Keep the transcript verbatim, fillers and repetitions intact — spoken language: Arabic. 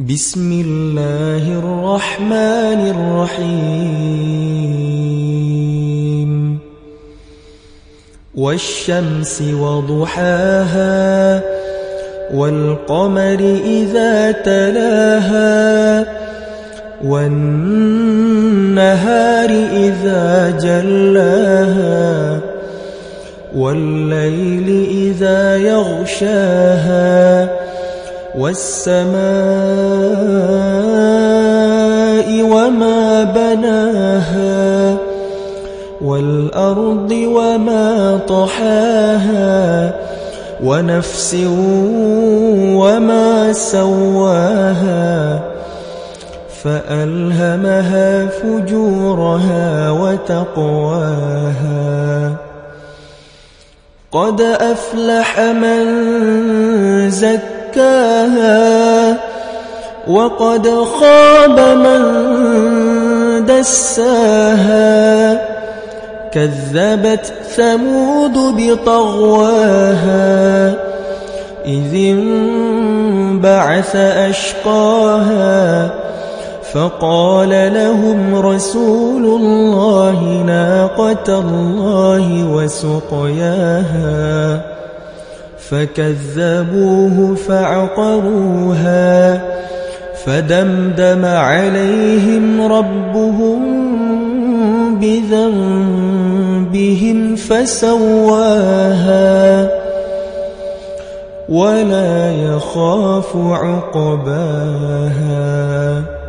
بسم الله الرحمن الرحيم والشمس وضحاها والقمر إذا تلاها والنهار إذا جلاها والليل إذا يغشاها والسماء وما بناها والأرض وما طحاها ونفس وما سواها فألهمها فجورها وتقواها قد أفلح من زكاها وقد خاب من دساها كذبت ثمود بطغواها إذ انبعث أشقاها فقال لهم رسول الله ناقة الله وسقياها فكذبوه فعقروها فدمدم عليهم ربهم بذنبهم فسواها ولا يخاف عقباها.